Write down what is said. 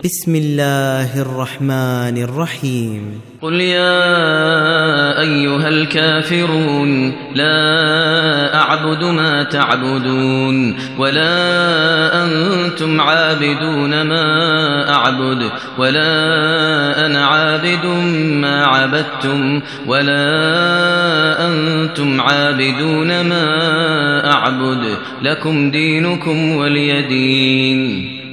بسم الله الرحمن الرحيم قل يا أيها الكافرون لا أعبد ما تعبدون ولا أنتم عابدون ما أعبد ولا أنا عابد ما عبدتم ولا أنتم عابدون ما أعبد لكم دينكم ولي دين.